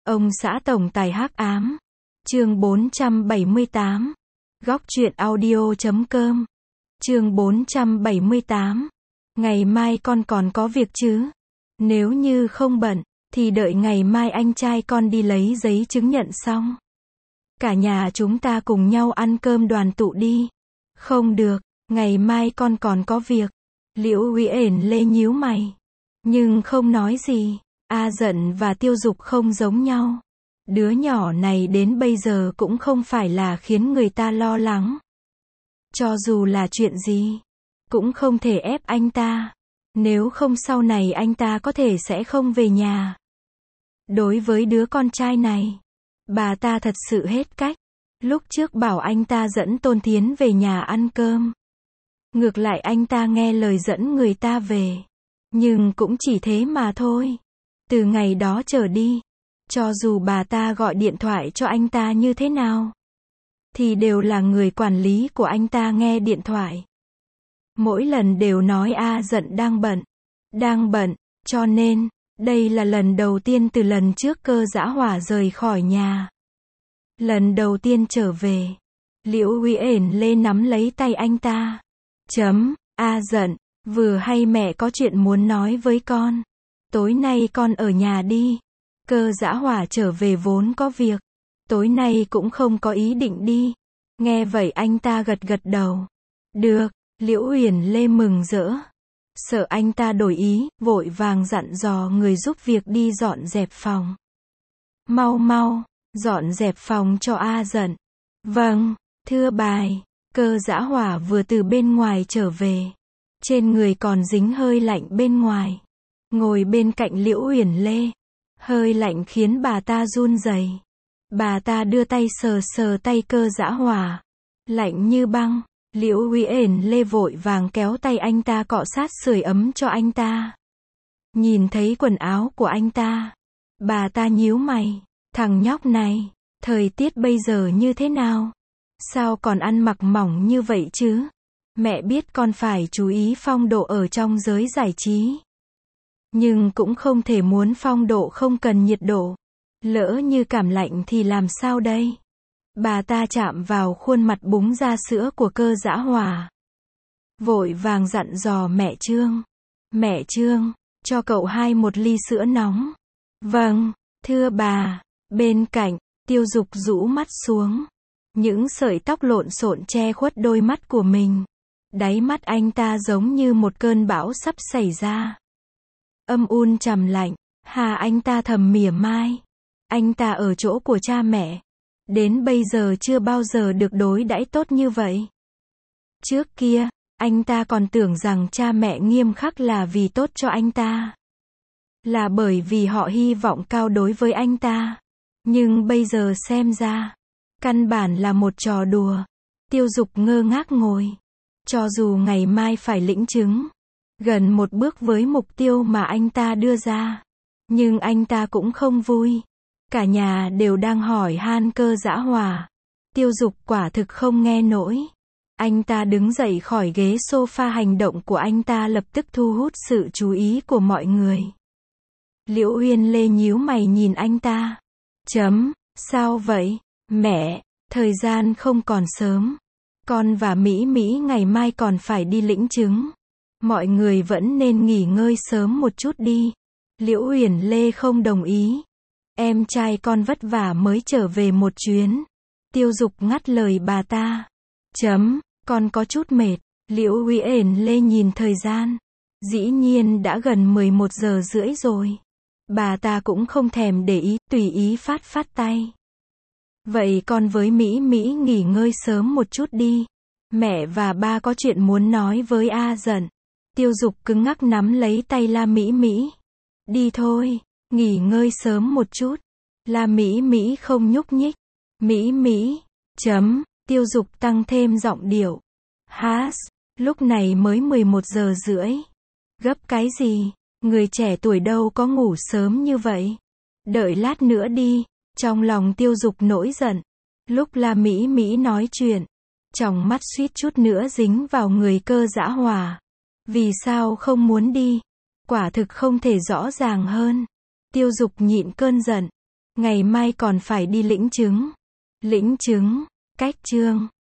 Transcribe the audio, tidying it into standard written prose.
Ông xã tổng tài hắc ám. Chương 478. Góc truyện audio.com. Chương 478. Ngày mai con còn có việc chứ? Nếu như không bận, thì đợi ngày mai anh trai con đi lấy giấy chứng nhận xong. Cả nhà chúng ta cùng nhau ăn cơm đoàn tụ đi. Không được, ngày mai con còn có việc. Liễu Uyển Lê nhíu mày. Nhưng không nói gì. A Dận và Tiêu Dục không giống nhau. Đứa nhỏ này đến bây giờ cũng không phải là khiến người ta lo lắng. Cho dù là chuyện gì, cũng không thể ép anh ta. Nếu không sau này anh ta có thể sẽ không về nhà. Đối với đứa con trai này, bà ta thật sự hết cách. Lúc trước bảo anh ta dẫn Tôn Thiến về nhà ăn cơm. Ngược lại anh ta nghe lời dẫn người ta về. Nhưng cũng chỉ thế mà thôi. Từ ngày đó trở đi, cho dù bà ta gọi điện thoại cho anh ta như thế nào, thì đều là người quản lý của anh ta nghe điện thoại. Mỗi lần đều nói A Dận đang bận, cho nên, đây là lần đầu tiên từ lần trước Cơ Dã Hỏa rời khỏi nhà. Lần đầu tiên trở về, Liễu Uyển Lê nắm lấy tay anh ta. A Dận, vừa hay mẹ có chuyện muốn nói với con. Tối nay con ở nhà đi. Cơ Dã Hỏa trở về vốn có việc. Tối nay cũng không có ý định đi. Nghe vậy anh ta gật gật đầu. Được, Liễu Uyển Lê mừng rỡ. Sợ anh ta đổi ý, vội vàng dặn dò người giúp việc đi dọn dẹp phòng. Mau, dọn dẹp phòng cho A Dận. Vâng, thưa bài. Cơ Dã Hỏa vừa từ bên ngoài trở về. Trên người còn dính hơi lạnh bên ngoài. Ngồi bên cạnh Liễu Uyển Lê. Hơi lạnh khiến bà ta run rẩy. Bà ta đưa tay sờ tay Cơ Dã Hỏa. Lạnh như băng. Liễu Uyển Lê vội vàng kéo tay anh ta cọ sát sưởi ấm cho anh ta. Nhìn thấy quần áo của anh ta, bà ta nhíu mày. Thằng nhóc này, thời tiết bây giờ như thế nào? Sao còn ăn mặc mỏng như vậy chứ? Mẹ biết con phải chú ý phong độ ở trong giới giải trí. Nhưng cũng không thể muốn phong độ không cần nhiệt độ. Lỡ như cảm lạnh thì làm sao đây? Bà ta chạm vào khuôn mặt búng ra sữa của Cơ Dã Hỏa. Vội vàng dặn dò mẹ Trương. Mẹ Trương, cho cậu hai một ly sữa nóng. Vâng, thưa bà. Bên cạnh, Tiêu Dục rũ mắt xuống. Những sợi tóc lộn xộn che khuất đôi mắt của mình. Đáy mắt anh ta giống như một cơn bão sắp xảy ra. Âm un trầm lạnh. Anh ta thầm mỉa mai. Anh ta ở chỗ của cha mẹ. Đến bây giờ chưa bao giờ được đối đãi tốt như vậy. Trước kia, anh ta còn tưởng rằng cha mẹ nghiêm khắc là vì tốt cho anh ta. Là bởi vì họ hy vọng cao đối với anh ta. Nhưng bây giờ xem ra, căn bản là một trò đùa. Tiêu Dục ngơ ngác ngồi. Cho dù ngày mai phải lĩnh chứng, gần một bước với mục tiêu mà anh ta đưa ra. Nhưng anh ta cũng không vui. Cả nhà đều đang hỏi han Cơ Dã Hỏa. Tiêu Dục quả thực không nghe nổi. Anh ta đứng dậy khỏi ghế sofa, hành động của anh ta lập tức thu hút sự chú ý của mọi người. Liễu Uyển Lê nhíu mày nhìn anh ta. Sao vậy, mẹ? Thời gian không còn sớm. Con và Mỹ Mỹ ngày mai còn phải đi lĩnh chứng. Mọi người vẫn nên nghỉ ngơi sớm một chút đi. Liễu Uyển Lê không đồng ý. Em trai con vất vả mới trở về một chuyến. Tiêu Dục ngắt lời bà ta. Con có chút mệt. Liễu Uyển Lê nhìn thời gian. Dĩ nhiên đã gần 11 giờ rưỡi rồi. Bà ta cũng không thèm để ý, tùy ý phát tay. Vậy con với Mỹ Mỹ nghỉ ngơi sớm một chút đi. Mẹ và ba có chuyện muốn nói với A Dận. Tiêu Dục cứng ngắc nắm lấy tay La Mỹ Mỹ. Đi thôi, nghỉ ngơi sớm một chút. La Mỹ Mỹ không nhúc nhích. Mỹ Mỹ, Tiêu Dục tăng thêm giọng điệu. Lúc này mới 11 giờ rưỡi. Gấp cái gì? Người trẻ tuổi đâu có ngủ sớm như vậy. Đợi lát nữa đi. Trong lòng Tiêu Dục nổi giận. Lúc La Mỹ Mỹ nói chuyện, trong mắt suýt chút nữa dính vào người Cơ Dã Hỏa. Vì sao không muốn đi? Quả thực không thể rõ ràng hơn. Tiêu Dục nhịn cơn giận. Ngày mai còn phải đi lĩnh chứng. Lĩnh chứng. Cách chương.